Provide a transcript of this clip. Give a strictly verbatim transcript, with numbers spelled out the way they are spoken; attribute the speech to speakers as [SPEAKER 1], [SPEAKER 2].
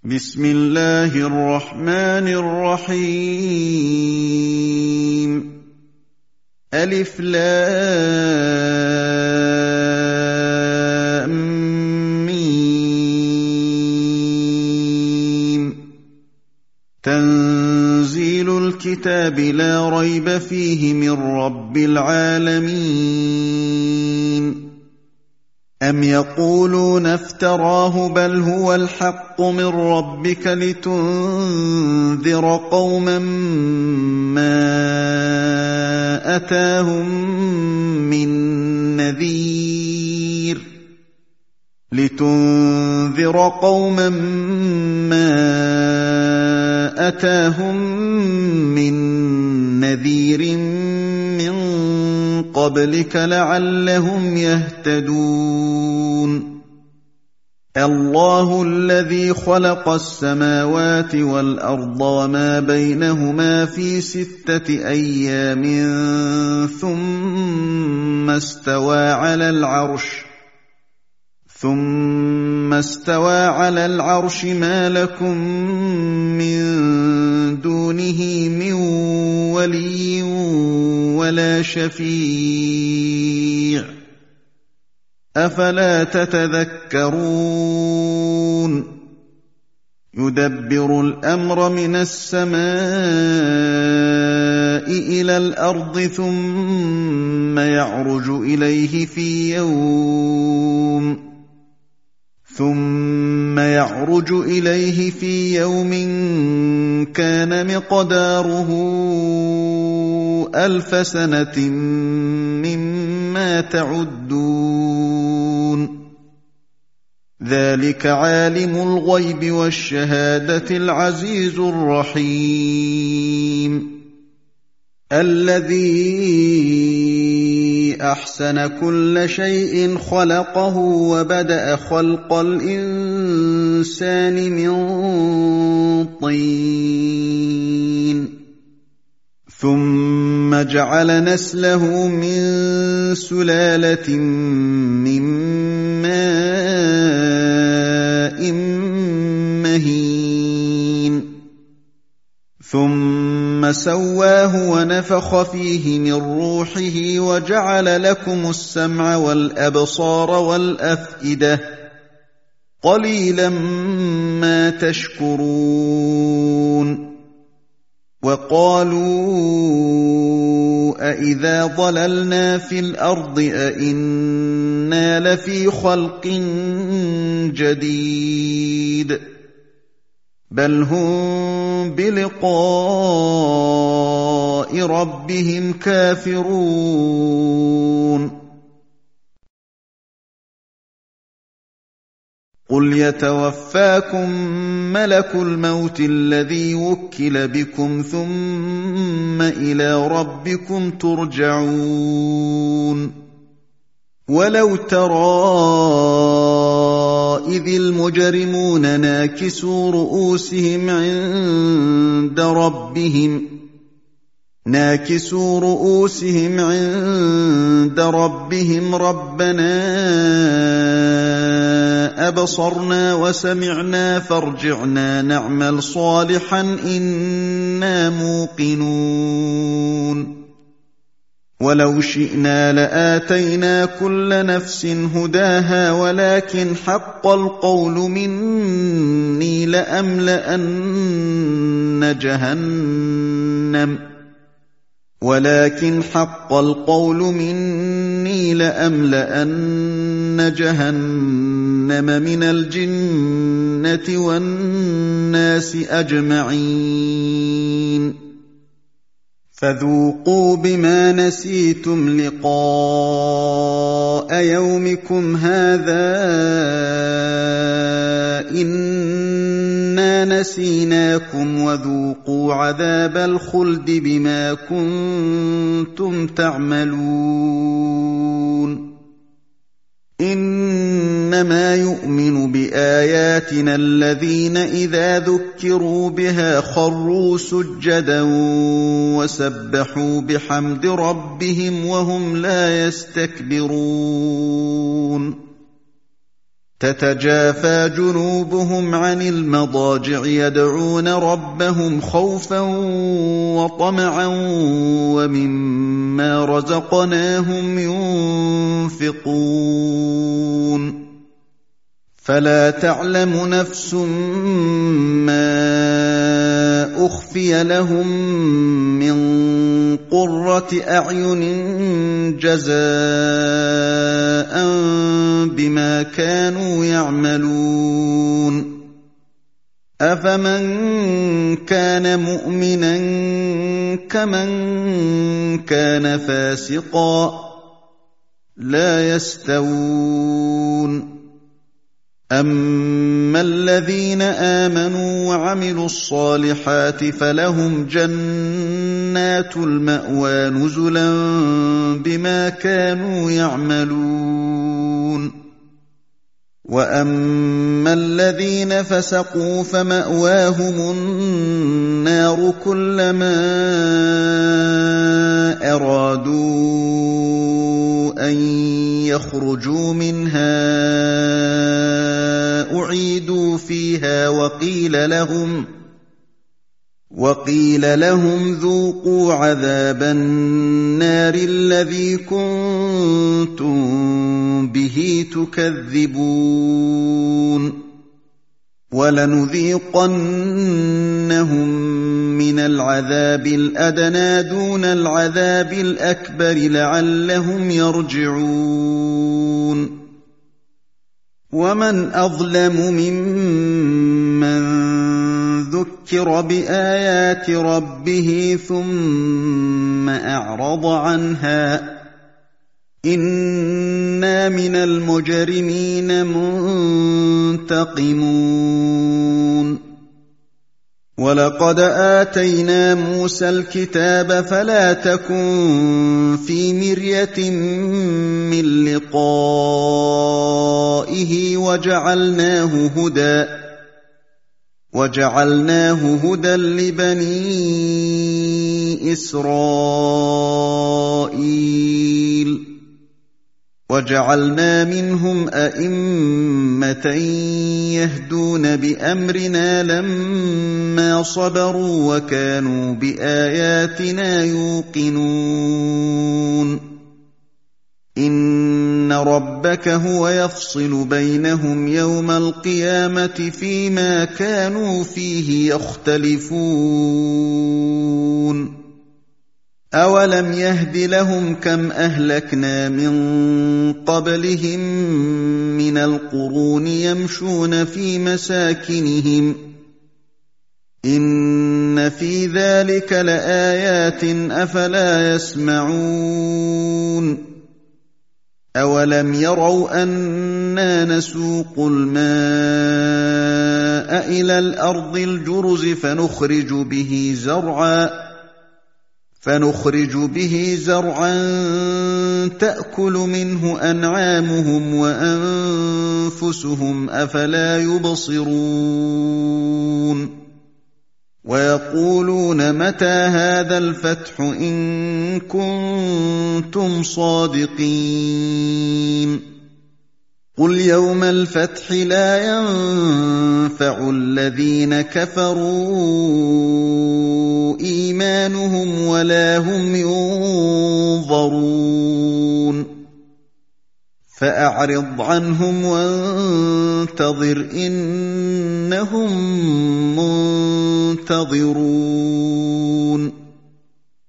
[SPEAKER 1] بسم الله الرحمن الرحيم ألف لام ميم تنزيل الكتاب لا ريب فيه من رب العالمين أم يقولون افتراه بل هو الحق من ربك لتنذر قوما ما أتاهم من نذير لتنذر قوما ما أتاهم من نذير من قبلك لعلهم يهتدون الله الذي خلق السماوات والأرض وما بينهما في ستة أيام ثم استوى على العرش ثم استوى على العرش ما لكم من دونه من ولي ولا شفيع أفلا تتذكرون يدبر الأمر من السماء إلى الأرض ثم يعرج إليه في يوم ثم يعرج إليه في يوم كان مقداره ألف سنة مما تعدون ذلك عالم الغيب والشهادة العزيز الرحيم الذي أحسن كل شيء خلقه وبدأ خلق الإنسان من طين ثم جعل نسله من سلالة من ماء مهين ثم سواه ونفخ فيه من روحه وجعل لكم السمع والأبصار والأفئدة قليلا ما تشكرون وقالوا أإذا ضللنا في الأرض أإنا لفي خلق جديد بل هم بلقاء ربهم كافرون قل يتوفاكم ملك الموت الذي وكل بكم ثم إلى ربكم ترجعون ولو ترى إذ المجرمون ناكسوا رؤوسهم عند ربهم ناكسوا رؤوسهم عند ربهم ربنا أبصرنا وسمعنا فارجعنا نعمل صالحا إنا موقنون ولو شئنا لآتينا كل نفس هداها ولكن حق القول مني لأملأن جهنم ولكن حق القول مني لأملأن جهنم من الجنة والناس أجمعين فذوقوا بما نسيتم لقاء يومكم هذا إنا نسيناكم وذوقوا عذاب الخلد بما كنتم تعملون إنما يؤمن بآياتنا الذين إذا ذكروا بها خروا سجدا وسبحوا بحمد ربهم وهم لا يستكبرون تتجافى جنوبهم عن المضاجع يدعون ربهم خوفا وطمعا ومما رزقناهم ينفقون فلا تعلم نفس ما أخفي لهم من قرة أعين جزاء بما كانوا يعملون أفمن كان مؤمنا كمن كان فاسقا لا يستوون أما الذين آمنوا وعملوا الصالحات فلهم جنات المأوى نزلا بما كانوا يعملون وأما الذين فسقوا فمأواهم النار كلما أرادوا أن يخرجوا منها أعيدوا فيها وقيل لهم وقيل لهم ذوقوا عذاب النار الذي كنتم به تكذبون ولنذيقنهم من العذاب الأدنى دون العذاب الأكبر لعلهم يرجعون ومن أظلم ممن ذكر بآيات ربه ثم أعرض عنها إنا من المجرمين منتقمون ولقد آتينا موسى الكتاب فلا تكن في مرية من لقائه وجعلناه هدى وجعلناه هدى لبني إسرائيل وجعلنا منهم أئمة يهدون بأمرنا لما صبروا وكانوا بآياتنا يوقنون إن ربك هو يفصل بينهم يوم القيامة فيما كانوا فيه يختلفون أولم يهد لهم كم أهلكنا من قبلهم من القرون يمشون في مساكنهم إن في ذلك لآيات أفلا يسمعون أولم يروا أنا نسوق الماء إلى الأرض الجرز فنخرج به زرعا فنخرج به زرعا تأكل منه أنعامهم وأنفسهم أفلا يبصرون ويقولون متى هذا الفتح إن كنتم صادقين قل يوم الفتح لا ينفع الذين كفروا إيمانهم ولا هم ينظرون فأعرض عنهم وانتظر إنهم منتظرون